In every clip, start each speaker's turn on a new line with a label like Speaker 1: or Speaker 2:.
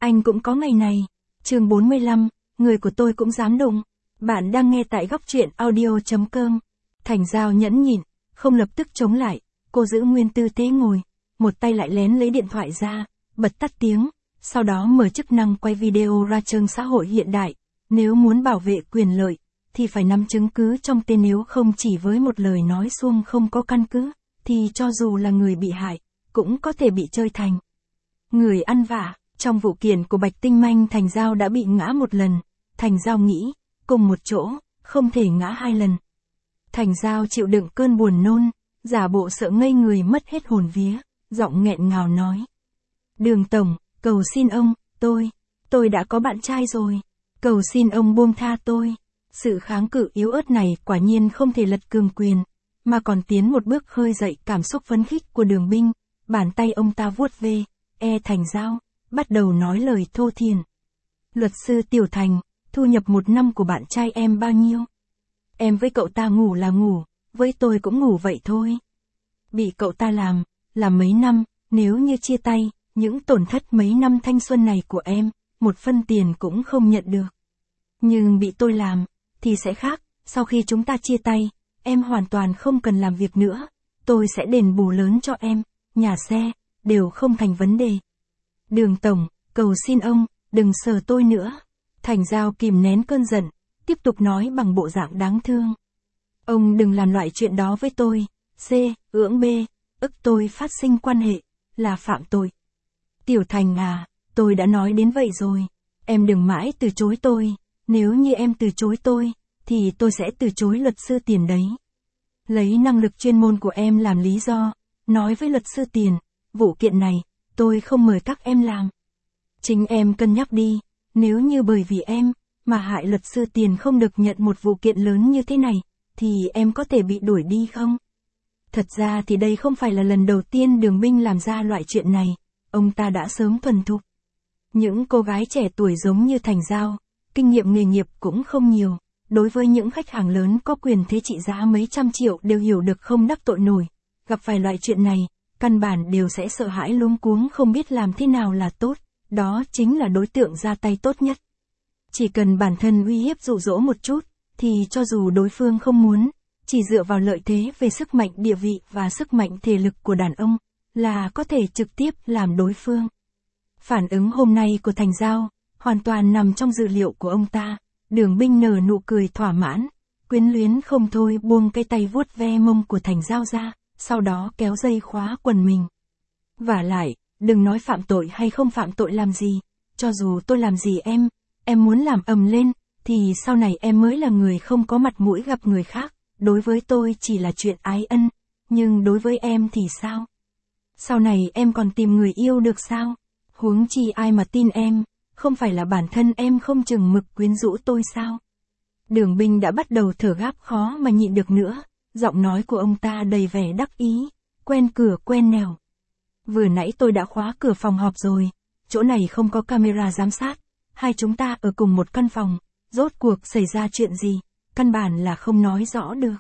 Speaker 1: Anh cũng có ngày này. Chương 45, người của tôi cũng dám đụng. Bạn đang nghe tại góc truyện audio.com. Thành Giao nhẫn nhịn, không lập tức chống lại, cô giữ nguyên tư thế ngồi, một tay lại lén lấy điện thoại ra, bật tắt tiếng, sau đó mở chức năng quay video ra trưng xã hội hiện đại. Nếu muốn bảo vệ quyền lợi, thì phải nắm chứng cứ trong tay, nếu không chỉ với một lời nói suông không có căn cứ, thì cho dù là người bị hại, cũng có thể bị chơi thành người ăn vạ. Trong vụ kiện của Bạch Tinh Manh, Thành Giao đã bị ngã một lần. Thành Giao nghĩ, cùng một chỗ, không thể ngã hai lần. Thành Giao chịu đựng cơn buồn nôn, giả bộ sợ ngây người mất hết hồn vía, giọng nghẹn ngào nói. Đường Tổng, cầu xin ông, tôi đã có bạn trai rồi. Cầu xin ông buông tha tôi. Sự kháng cự yếu ớt này quả nhiên không thể lật cường quyền, mà còn tiến một bước khơi dậy cảm xúc phấn khích của Đường Binh. Bàn tay ông ta vuốt ve Thành Giao, bắt đầu nói lời thô thiển. Luật sư Tiểu Thành, thu nhập một năm của bạn trai em bao nhiêu? Em với cậu ta ngủ là ngủ, với tôi cũng ngủ vậy thôi. Bị cậu ta làm mấy năm, nếu như chia tay, những tổn thất mấy năm thanh xuân này của em, một phân tiền cũng không nhận được. Nhưng bị tôi làm, thì sẽ khác, sau khi chúng ta chia tay, em hoàn toàn không cần làm việc nữa, tôi sẽ đền bù lớn cho em, nhà xe, đều không thành vấn đề. Đường Tổng, cầu xin ông, đừng sờ tôi nữa. Thành Giao kìm nén cơn giận, tiếp tục nói bằng bộ dạng đáng thương. Ông đừng làm loại chuyện đó với tôi. Ưỡng B, ức tôi phát sinh quan hệ, là phạm tội. Tiểu Thành à, tôi đã nói đến vậy rồi. Em đừng mãi từ chối tôi. Nếu như em từ chối tôi, thì tôi sẽ từ chối luật sư Tiền đấy. Lấy năng lực chuyên môn của em làm lý do, nói với luật sư Tiền, vụ kiện này, tôi không mời các em làm. Chính em cân nhắc đi, nếu như bởi vì em, mà hại luật sư Tiền không được nhận một vụ kiện lớn như thế này, thì em có thể bị đuổi đi không? Thật ra thì đây không phải là lần đầu tiên Đường Binh làm ra loại chuyện này, ông ta đã sớm thuần thục. Những cô gái trẻ tuổi giống như Thành Giao, kinh nghiệm nghề nghiệp cũng không nhiều, đối với những khách hàng lớn có quyền thế trị giá mấy trăm triệu đều hiểu được không đắc tội nổi, gặp phải loại chuyện này, căn bản đều sẽ sợ hãi luống cuống không biết làm thế nào là tốt, đó chính là đối tượng ra tay tốt nhất. Chỉ cần bản thân uy hiếp dụ dỗ một chút, thì cho dù đối phương không muốn, chỉ dựa vào lợi thế về sức mạnh địa vị và sức mạnh thể lực của đàn ông, là có thể trực tiếp làm đối phương. Phản ứng hôm nay của Thành Giao, hoàn toàn nằm trong dự liệu của ông ta. Đường Binh nở nụ cười thỏa mãn, quyến luyến không thôi buông cái tay vuốt ve mông của Thành Giao ra, sau đó kéo dây khóa quần mình. Vả lại, đừng nói phạm tội hay không phạm tội làm gì, cho dù tôi làm gì em muốn làm ầm lên, thì sau này em mới là người không có mặt mũi gặp người khác, đối với tôi chỉ là chuyện ái ân, nhưng đối với em thì sao? Sau này em còn tìm người yêu được sao? Huống chi ai mà tin em, không phải là bản thân em không chừng mực quyến rũ tôi sao? Đường Binh đã bắt đầu thở gáp khó mà nhịn được nữa, giọng nói của ông ta đầy vẻ đắc ý, quen cửa quen nẻo. Vừa nãy tôi đã khóa cửa phòng họp rồi, chỗ này không có camera giám sát, hai chúng ta ở cùng một căn phòng, rốt cuộc xảy ra chuyện gì, căn bản là không nói rõ được.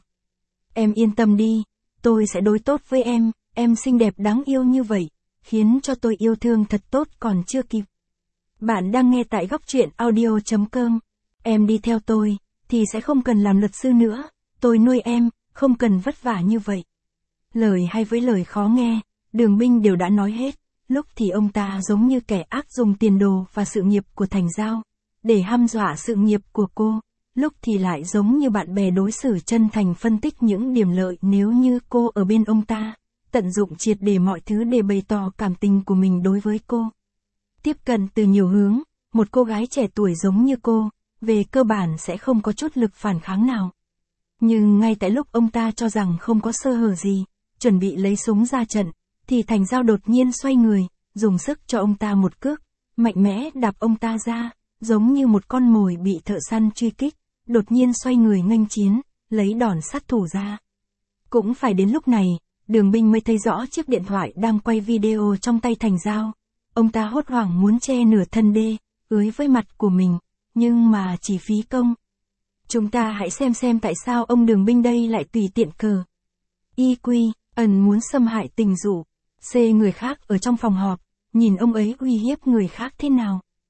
Speaker 1: Em yên tâm đi, tôi sẽ đối tốt với em xinh đẹp đáng yêu như vậy, khiến cho tôi yêu thương thật tốt còn chưa kịp. Bạn đang nghe tại góc truyện audio.com. Em đi theo tôi, thì sẽ không cần làm luật sư nữa, tôi nuôi em, không cần vất vả như vậy. Lời hay với lời khó nghe, Đường Binh đều đã nói hết, lúc thì ông ta giống như kẻ ác dùng tiền đồ và sự nghiệp của Thành Giao, để hăm dọa sự nghiệp của cô, lúc thì lại giống như bạn bè đối xử chân thành phân tích những điểm lợi nếu như cô ở bên ông ta, tận dụng triệt để mọi thứ để bày tỏ cảm tình của mình đối với cô. Tiếp cận từ nhiều hướng, một cô gái trẻ tuổi giống như cô, về cơ bản sẽ không có chút lực phản kháng nào. Nhưng ngay tại lúc ông ta cho rằng không có sơ hở gì, chuẩn bị lấy súng ra trận, thì Thành Giao đột nhiên xoay người, dùng sức cho ông ta một cước, mạnh mẽ đạp ông ta ra, giống như một con mồi bị thợ săn truy kích, đột nhiên xoay người nghênh chiến, lấy đòn sát thủ ra. Cũng phải đến lúc này, Đường Binh mới thấy rõ chiếc điện thoại đang quay video trong tay Thành Giao. Ông ta hốt hoảng muốn che nửa thân đê, ưới với mặt của mình, nhưng mà chỉ phí công. Chúng ta hãy xem tại sao ông Đường Binh đây lại tùy tiện cờ. Ẩn muốn xâm hại tình dục. Người khác ở trong phòng họp, nhìn ông ấy uy hiếp người khác thế nào,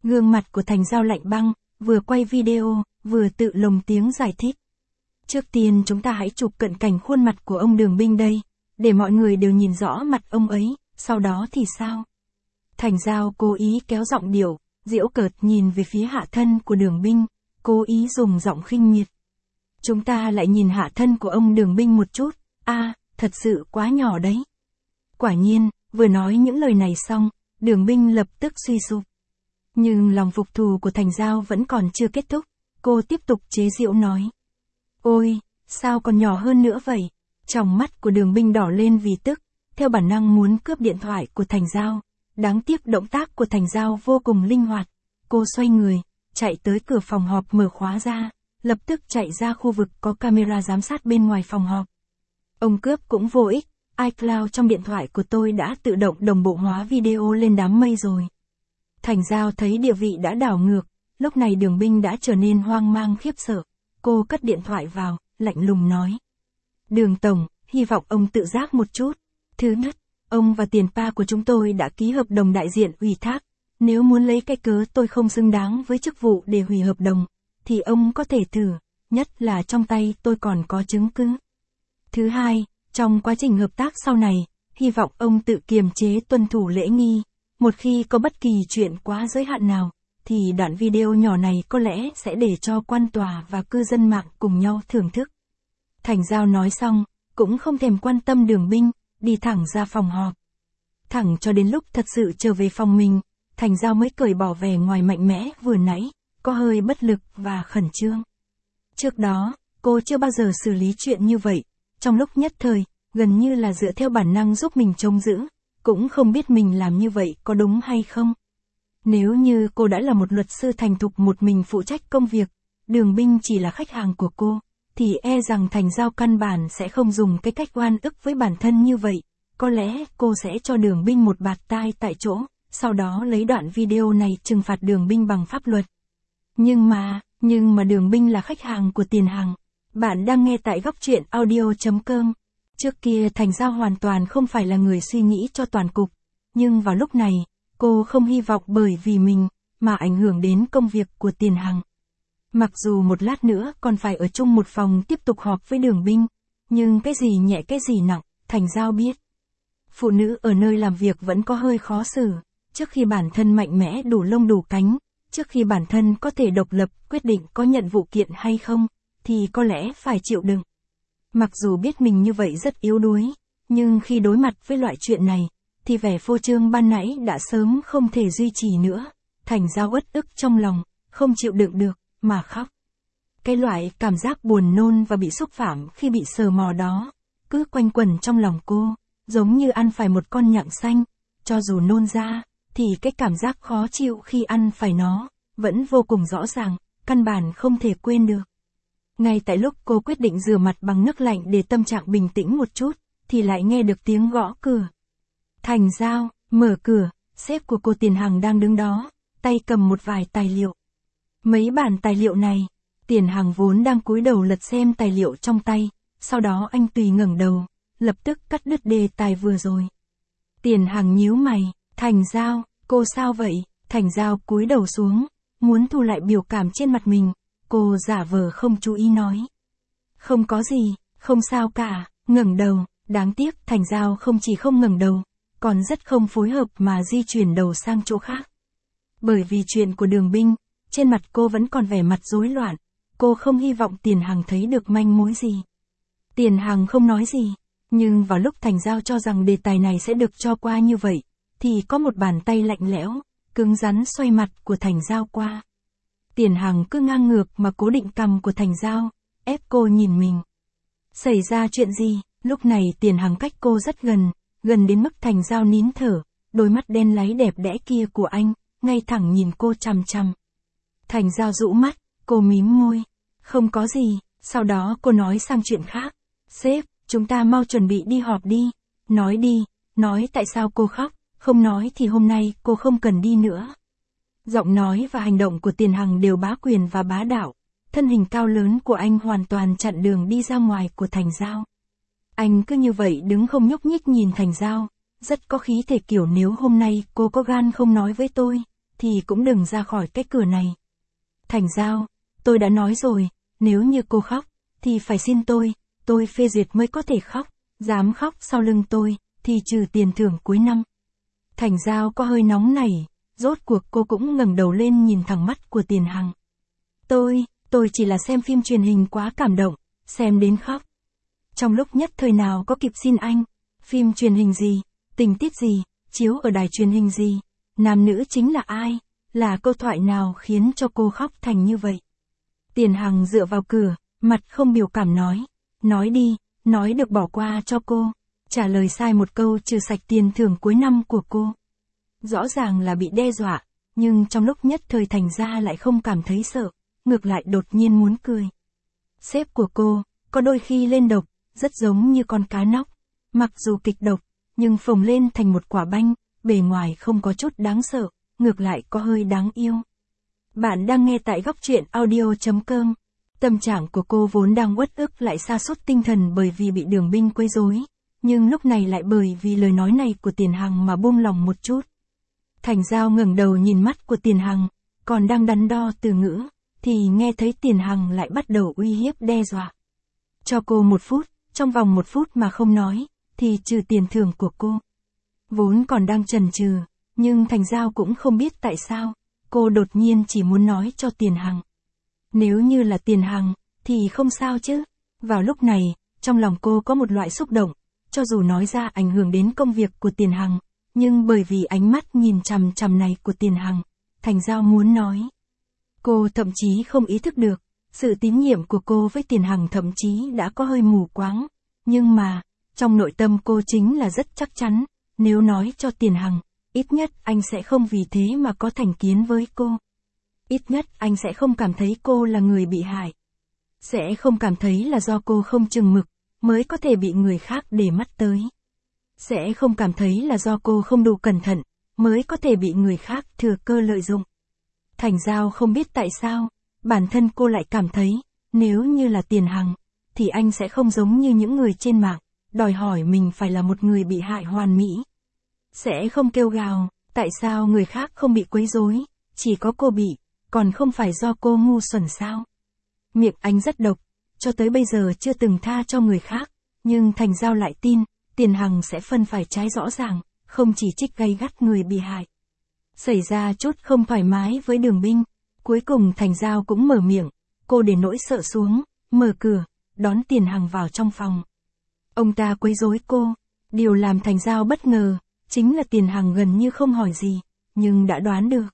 Speaker 1: Gương mặt của Thành Giao lạnh băng, vừa quay video, vừa tự lồng tiếng giải thích. Trước tiên chúng ta hãy chụp cận cảnh khuôn mặt của ông Đường Binh đây, để mọi người đều nhìn rõ mặt ông ấy, sau đó thì sao? Thành Giao cố ý kéo giọng điệu, giễu cợt nhìn về phía hạ thân của Đường Binh, cố ý dùng giọng khinh miệt. Chúng ta lại nhìn hạ thân của ông Đường Binh một chút, thật sự quá nhỏ đấy. Quả nhiên, vừa nói những lời này xong, Đường Binh lập tức suy sụp. Nhưng lòng phục thù của Thành Giao vẫn còn chưa kết thúc, cô tiếp tục chế giễu nói. Ôi, sao còn nhỏ hơn nữa vậy? Tròng mắt của Đường Binh đỏ lên vì tức, theo bản năng muốn cướp điện thoại của Thành Giao. Đáng tiếc động tác của Thành Giao vô cùng linh hoạt. Cô xoay người, chạy tới cửa phòng họp mở khóa ra, lập tức chạy ra khu vực có camera giám sát bên ngoài phòng họp. Ông cướp cũng vô ích, iCloud trong điện thoại của tôi đã tự động đồng bộ hóa video lên đám mây rồi. Thành Giao thấy địa vị đã đảo ngược, lúc này Đường Binh đã trở nên hoang mang khiếp sợ. Cô cất điện thoại vào, lạnh lùng nói. Đường Tổng, hy vọng ông tự giác một chút. Thứ nhất, ông và tiền pa của chúng tôi đã ký hợp đồng đại diện ủy thác. Nếu muốn lấy cái cớ tôi không xứng đáng với chức vụ để hủy hợp đồng, thì ông có thể thử, nhất là trong tay tôi còn có chứng cứ. Thứ hai, trong quá trình hợp tác sau này, hy vọng ông tự kiềm chế tuân thủ lễ nghi. Một khi có bất kỳ chuyện quá giới hạn nào, thì đoạn video nhỏ này có lẽ sẽ để cho quan tòa và cư dân mạng cùng nhau thưởng thức. Thành Giao nói xong, cũng không thèm quan tâm Đường Binh, đi thẳng ra phòng họp. Thẳng cho đến lúc thật sự trở về phòng mình, Thành Giao mới cởi bỏ vẻ ngoài mạnh mẽ vừa nãy, có hơi bất lực và khẩn trương. Trước đó, cô chưa bao giờ xử lý chuyện như vậy, trong lúc nhất thời, gần như là dựa theo bản năng giúp mình trông giữ, cũng không biết mình làm như vậy có đúng hay không. Nếu như cô đã là một luật sư thành thục một mình phụ trách công việc, Đường Binh chỉ là khách hàng của cô, thì e rằng Thành Giao căn bản sẽ không dùng cái cách oan ức với bản thân như vậy. Có lẽ cô sẽ cho Đường Binh một bạt tai tại chỗ, sau đó lấy đoạn video này trừng phạt Đường Binh bằng pháp luật. Nhưng mà Đường Binh là khách hàng của Tiền Hằng. Bạn đang nghe tại Góc Truyện Audio.com. Trước kia Thành Giao hoàn toàn không phải là người suy nghĩ cho toàn cục, nhưng vào lúc này, cô không hy vọng bởi vì mình mà ảnh hưởng đến công việc của Tiền Hằng. Mặc dù một lát nữa còn phải ở chung một phòng tiếp tục họp với Đường Binh, nhưng cái gì nhẹ cái gì nặng, Thành Giao biết. Phụ nữ ở nơi làm việc vẫn có hơi khó xử, trước khi bản thân mạnh mẽ đủ lông đủ cánh, trước khi bản thân có thể độc lập quyết định có nhận vụ kiện hay không, thì có lẽ phải chịu đựng. Mặc dù biết mình như vậy rất yếu đuối, nhưng khi đối mặt với loại chuyện này, thì vẻ phô trương ban nãy đã sớm không thể duy trì nữa. Thành Giao uất ức trong lòng, không chịu đựng được, mà khóc. Cái loại cảm giác buồn nôn và bị xúc phạm khi bị sờ mò đó, cứ quanh quẩn trong lòng cô, giống như ăn phải một con nhặng xanh, cho dù nôn ra, thì cái cảm giác khó chịu khi ăn phải nó, vẫn vô cùng rõ ràng, căn bản không thể quên được. Ngay tại lúc cô quyết định rửa mặt bằng nước lạnh để tâm trạng bình tĩnh một chút, thì lại nghe được tiếng gõ cửa. Thành Giao, mở cửa, sếp của cô Tiền Hằng đang đứng đó, tay cầm một vài tài liệu. Mấy bản tài liệu này, Tiền Hằng vốn đang cúi đầu lật xem tài liệu trong tay, sau đó anh tùy ngẩng đầu, lập tức cắt đứt đề tài vừa rồi. Tiền Hằng nhíu mày, Thành Giao, cô sao vậy? Thành Giao cúi đầu xuống, muốn thu lại biểu cảm trên mặt mình, cô giả vờ không chú ý nói. Không có gì, không sao cả, ngẩng đầu, đáng tiếc Thành Giao không chỉ không ngẩng đầu, còn rất không phối hợp mà di chuyển đầu sang chỗ khác. Bởi vì chuyện của Đường Binh, trên mặt cô vẫn còn vẻ mặt rối loạn, cô không hy vọng Tiền Hằng thấy được manh mối gì. Tiền Hằng không nói gì, nhưng vào lúc Thành Giao cho rằng đề tài này sẽ được cho qua như vậy, thì có một bàn tay lạnh lẽo, cứng rắn xoay mặt của Thành Giao qua. Tiền Hằng cứ ngang ngược mà cố định cằm của Thành Giao, ép cô nhìn mình. Xảy ra chuyện gì? Lúc này Tiền Hằng cách cô rất gần, gần đến mức Thành Giao nín thở, đôi mắt đen láy đẹp đẽ kia của anh, ngay thẳng nhìn cô chằm chằm. Thành Giao rũ mắt, cô mím môi. Không có gì, sau đó cô nói sang chuyện khác. Sếp, chúng ta mau chuẩn bị đi họp đi. Nói đi, nói tại sao cô khóc, không nói thì hôm nay cô không cần đi nữa. Giọng nói và hành động của Tiền Hằng đều bá quyền và bá đạo. Thân hình cao lớn của anh hoàn toàn chặn đường đi ra ngoài của Thành Giao. Anh cứ như vậy đứng không nhúc nhích nhìn Thành Giao, rất có khí thể kiểu nếu hôm nay cô có gan không nói với tôi, thì cũng đừng ra khỏi cái cửa này. Thành Giao, tôi đã nói rồi, nếu như cô khóc, thì phải xin tôi phê duyệt mới có thể khóc, dám khóc sau lưng tôi, thì trừ tiền thưởng cuối năm. Thành Giao có hơi nóng nảy, rốt cuộc cô cũng ngẩng đầu lên nhìn thẳng mắt của Tiền Hằng. Tôi chỉ là xem phim truyền hình quá cảm động, xem đến khóc. Trong lúc nhất thời nào có kịp xin anh, phim truyền hình gì, tình tiết gì, chiếu ở đài truyền hình gì, nam nữ chính là ai, là câu thoại nào khiến cho cô khóc thành như vậy. Tiền Hằng dựa vào cửa, mặt không biểu cảm nói đi, nói được bỏ qua cho cô, trả lời sai một câu trừ sạch tiền thưởng cuối năm của cô. Rõ ràng là bị đe dọa, nhưng trong lúc nhất thời Thành ra lại không cảm thấy sợ, ngược lại đột nhiên muốn cười. Sếp của cô, có đôi khi lên độc, rất giống như con cá nóc, mặc dù kịch độc, nhưng phồng lên thành một quả banh, bề ngoài không có chút đáng sợ, ngược lại có hơi đáng yêu. Bạn đang nghe tại góc truyện audio.com. Tâm trạng của cô vốn đang uất ức lại sa sút tinh thần bởi vì bị Đường Binh quấy rối, nhưng lúc này lại bởi vì lời nói này của Tiền Hằng mà buông lòng một chút. Thành Giao ngẩng đầu nhìn mắt của Tiền Hằng, còn đang đắn đo từ ngữ, thì nghe thấy Tiền Hằng lại bắt đầu uy hiếp đe dọa. Cho cô 1 phút, trong vòng 1 phút mà không nói, thì trừ tiền thưởng của cô. Vốn còn đang chần chừ, nhưng Thành Giao cũng không biết tại sao, cô đột nhiên chỉ muốn nói cho Tiền Hằng. Nếu như là Tiền Hằng, thì không sao chứ. Vào lúc này, trong lòng cô có một loại xúc động, cho dù nói ra ảnh hưởng đến công việc của Tiền Hằng, nhưng bởi vì ánh mắt nhìn chằm chằm này của Tiền Hằng, Thành Giao muốn nói. Cô thậm chí không ý thức được, sự tín nhiệm của cô với Tiền Hằng thậm chí đã có hơi mù quáng, nhưng mà, trong nội tâm cô chính là rất chắc chắn, nếu nói cho Tiền Hằng, ít nhất anh sẽ không vì thế mà có thành kiến với cô. Ít nhất anh sẽ không cảm thấy cô là người bị hại. Sẽ không cảm thấy là do cô không chừng mực, mới có thể bị người khác để mắt tới. Sẽ không cảm thấy là do cô không đủ cẩn thận, mới có thể bị người khác thừa cơ lợi dụng. Thành Giao không biết tại sao, bản thân cô lại cảm thấy, nếu như là Tiền Hằng, thì anh sẽ không giống như những người trên mạng, đòi hỏi mình phải là một người bị hại hoàn mỹ. Sẽ không kêu gào, tại sao người khác không bị quấy rối, chỉ có cô bị, còn không phải do cô ngu xuẩn sao? Miệng anh rất độc, cho tới bây giờ chưa từng tha cho người khác, nhưng Thành Giao lại tin, Tiền Hằng sẽ phân phải trái rõ ràng, không chỉ trích gay gắt người bị hại. Xảy ra chút không thoải mái với Đường Binh, cuối cùng Thành Giao cũng mở miệng, cô để nỗi sợ xuống, mở cửa, đón Tiền Hằng vào trong phòng. Ông ta quấy rối cô, điều làm Thành Giao bất ngờ, chính là Tiền Hằng gần như không hỏi gì, nhưng đã đoán được.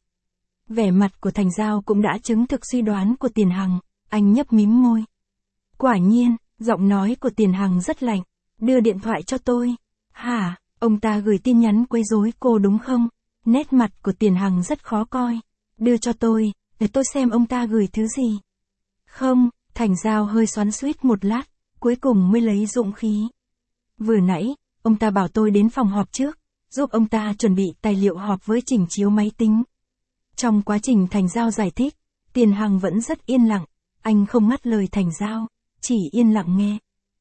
Speaker 1: Vẻ mặt của Thành Giao cũng đã chứng thực suy đoán của Tiền Hằng, anh nhấp mím môi. Quả nhiên, giọng nói của Tiền Hằng rất lạnh, đưa điện thoại cho tôi. Hả, ông ta gửi tin nhắn quấy rối cô đúng không? Nét mặt của Tiền Hằng rất khó coi. Đưa cho tôi, để tôi xem ông ta gửi thứ gì. Không, Thành Giao hơi xoắn xuýt một lát, cuối cùng mới lấy dũng khí. Vừa nãy, ông ta bảo tôi đến phòng họp trước, giúp ông ta chuẩn bị tài liệu họp với chỉnh chiếu máy tính. Trong quá trình Thành Giao giải thích, Tiền Hằng vẫn rất yên lặng, anh không ngắt lời Thành Giao, chỉ yên lặng nghe.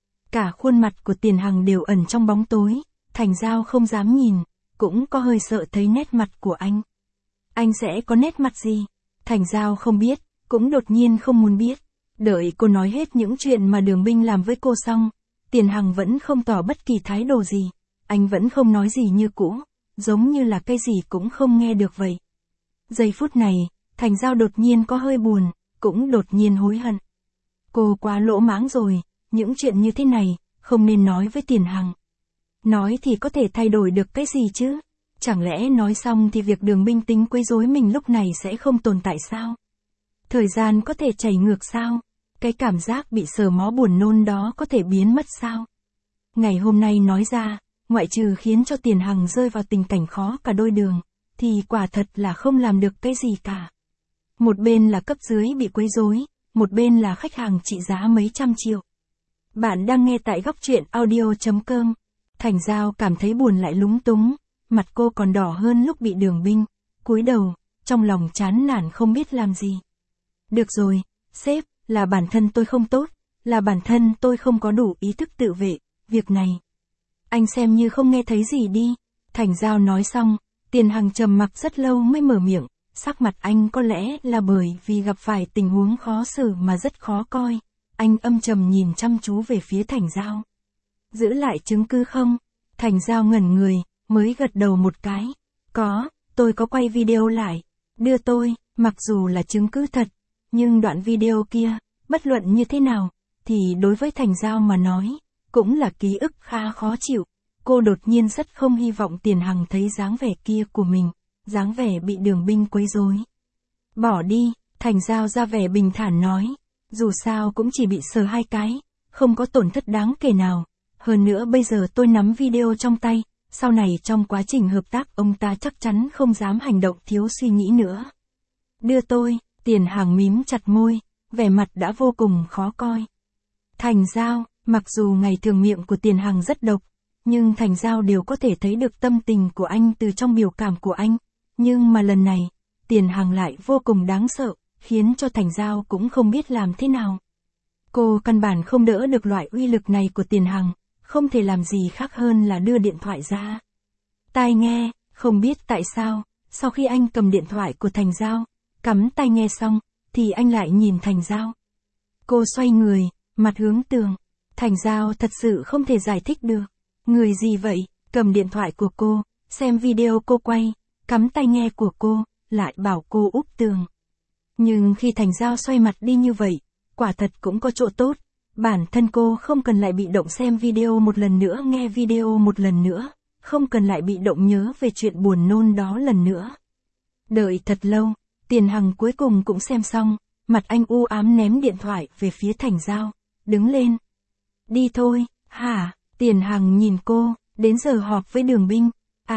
Speaker 1: Cả khuôn mặt của Tiền Hằng đều ẩn trong bóng tối, Thành Giao không dám nhìn, cũng có hơi sợ thấy nét mặt của anh. Anh sẽ có nét mặt gì? Thành Giao không biết, cũng đột nhiên không muốn biết. Đợi cô nói hết những chuyện mà Đường Binh làm với cô xong, Tiền Hằng vẫn không tỏ bất kỳ thái độ gì, anh vẫn không nói gì như cũ, giống như là cái gì cũng không nghe được vậy. Giây phút này, Thành Giao đột nhiên có hơi buồn, cũng đột nhiên hối hận. Cô quá lỗ mãng rồi, những chuyện như thế này, không nên nói với Tiền Hằng. Nói thì có thể thay đổi được cái gì chứ? Chẳng lẽ nói xong thì việc Đường Binh tính quấy rối mình lúc này sẽ không tồn tại sao? Thời gian có thể chảy ngược sao? Cái cảm giác bị sờ mó buồn nôn đó có thể biến mất sao? Ngày hôm nay nói ra, ngoại trừ khiến cho Tiền Hằng rơi vào tình cảnh khó cả đôi đường, thì quả thật là không làm được cái gì cả. Một bên là cấp dưới bị quấy rối, một bên là khách hàng trị giá mấy trăm triệu. Bạn đang nghe tại góc truyện audio.com. Thành Giao cảm thấy buồn lại lúng túng, mặt cô còn đỏ hơn lúc bị Đường Binh cúi đầu, trong lòng chán nản không biết làm gì. Được rồi, sếp, là bản thân tôi không tốt, là bản thân tôi không có đủ ý thức tự vệ, việc này anh xem như không nghe thấy gì đi. Thành Giao nói xong, Tiền Hằng trầm mặc rất lâu mới mở miệng, Sắc mặt anh có lẽ là bởi vì gặp phải tình huống khó xử mà rất khó coi. Anh âm trầm nhìn chăm chú về phía Thành Giao. Giữ lại chứng cứ không? Thành Giao ngẩn người, mới gật đầu một cái. Có, tôi có quay video lại. Đưa tôi, mặc dù là chứng cứ thật, nhưng đoạn video kia, bất luận như thế nào, thì đối với Thành Giao mà nói, cũng là ký ức khá khó chịu. Cô đột nhiên rất không hy vọng Tiền Hằng thấy dáng vẻ kia của mình, dáng vẻ bị Đường Binh quấy rối. Bỏ đi, Thành Giao ra vẻ bình thản nói, dù sao cũng chỉ bị sờ 2 cái, không có tổn thất đáng kể nào. Hơn nữa bây giờ tôi nắm video trong tay, sau này trong quá trình hợp tác ông ta chắc chắn không dám hành động thiếu suy nghĩ nữa. Đưa tôi, Tiền Hằng mím chặt môi, vẻ mặt đã vô cùng khó coi. Thành Giao, mặc dù ngày thường miệng của Tiền Hằng rất độc, nhưng Thành Giao đều có thể thấy được tâm tình của anh từ trong biểu cảm của anh. Nhưng mà lần này, Tiền Hằng lại vô cùng đáng sợ, khiến cho Thành Giao cũng không biết làm thế nào. Cô căn bản không đỡ được loại uy lực này của Tiền Hằng, không thể làm gì khác hơn là đưa điện thoại ra. Tai nghe, không biết tại sao, sau khi anh cầm điện thoại của Thành Giao, cắm tai nghe xong, thì anh lại nhìn Thành Giao. Cô xoay người, mặt hướng tường. Thành Giao thật sự không thể giải thích được. Người gì vậy, cầm điện thoại của cô, xem video cô quay, cắm tai nghe của cô, lại bảo cô úp tường. Nhưng khi Thành Giao xoay mặt đi như vậy, quả thật cũng có chỗ tốt. Bản thân cô không cần lại bị động xem video một lần nữa, nghe video một lần nữa, không cần lại bị động nhớ về chuyện buồn nôn đó lần nữa. Đợi thật lâu, Tiền Hằng cuối cùng cũng xem xong, mặt anh u ám ném điện thoại về phía Thành Giao, đứng lên. Đi thôi, hả? Tiền Hằng nhìn cô, đến giờ họp với Đường Binh.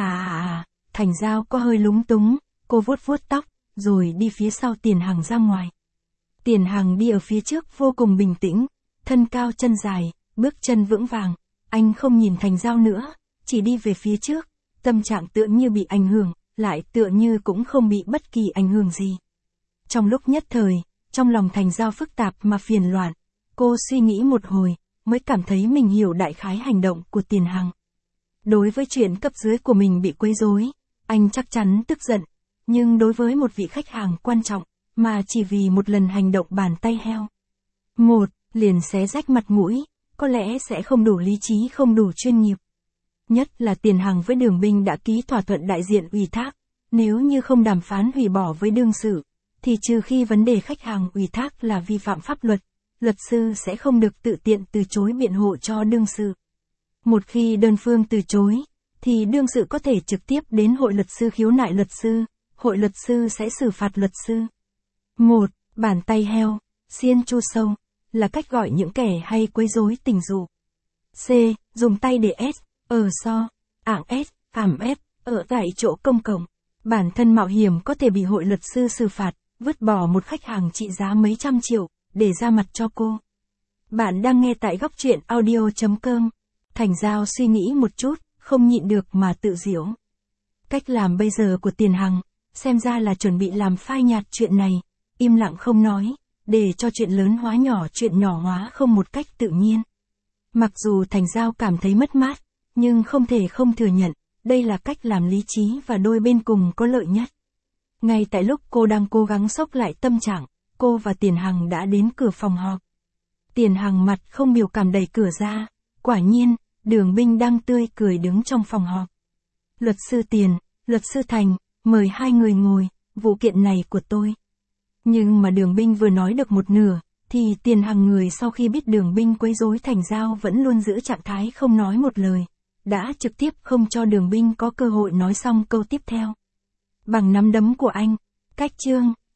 Speaker 1: Thành Giao có hơi lúng túng, cô vuốt vuốt tóc, rồi đi phía sau Tiền Hằng ra ngoài. Tiền Hằng đi ở phía trước vô cùng bình tĩnh, thân cao chân dài, bước chân vững vàng, anh không nhìn Thành Giao nữa, chỉ đi về phía trước, tâm trạng tựa như bị ảnh hưởng, lại tựa như cũng không bị bất kỳ ảnh hưởng gì. Trong lúc nhất thời, trong lòng Thành Giao phức tạp mà phiền loạn, cô suy nghĩ một hồi, mới cảm thấy mình hiểu đại khái hành động của Tiền Hằng. Đối với chuyện cấp dưới của mình bị quấy rối, anh chắc chắn tức giận, nhưng đối với một vị khách hàng quan trọng, mà chỉ vì một lần hành động bàn tay heo. Liền xé rách mặt mũi, có lẽ sẽ không đủ lý trí, không đủ chuyên nghiệp. Nhất là Tiền Hằng với Đường Binh đã ký thỏa thuận đại diện ủy thác, nếu như không đàm phán hủy bỏ với đương sự, thì trừ khi vấn đề khách hàng ủy thác là vi phạm pháp luật, luật sư sẽ không được tự tiện từ chối biện hộ cho đương sự. Một khi đơn phương từ chối, thì đương sự có thể trực tiếp đến hội luật sư khiếu nại luật sư, hội luật sư sẽ xử phạt luật sư. Bàn tay heo, xiên chu sâu, là cách gọi những kẻ hay quấy rối tình dục. Dùng tay để ảm ép, ở tại chỗ công cộng. Bản thân mạo hiểm có thể bị hội luật sư xử phạt, vứt bỏ một khách hàng trị giá mấy trăm triệu, để ra mặt cho cô. Bạn đang nghe tại Góc Truyện Audio.com. Thành Giao suy nghĩ một chút, không nhịn được mà tự giễu. Cách làm bây giờ của Tiền Hằng, xem ra là chuẩn bị làm phai nhạt chuyện này, im lặng không nói, để cho chuyện lớn hóa nhỏ, chuyện nhỏ hóa không một cách tự nhiên. Mặc dù Thành Giao cảm thấy mất mát, nhưng không thể không thừa nhận, đây là cách làm lý trí và đôi bên cùng có lợi nhất. Ngay tại lúc cô đang cố gắng xốc lại tâm trạng, cô và Tiền Hằng đã đến cửa phòng họp. Tiền Hằng mặt không biểu cảm đẩy cửa ra, quả nhiên, Đường Binh đang tươi cười đứng trong phòng họp. Luật sư Tiền, luật sư Thành, mời hai người ngồi, vụ kiện này của tôi. Nhưng mà Đường Binh vừa nói được một nửa, thì Tiền Hằng người sau khi biết Đường Binh quấy rối Thành Giao vẫn luôn giữ trạng thái không nói một lời, đã trực tiếp không cho Đường Binh có cơ hội nói xong câu tiếp theo. Bằng nắm đấm của anh, cách chương.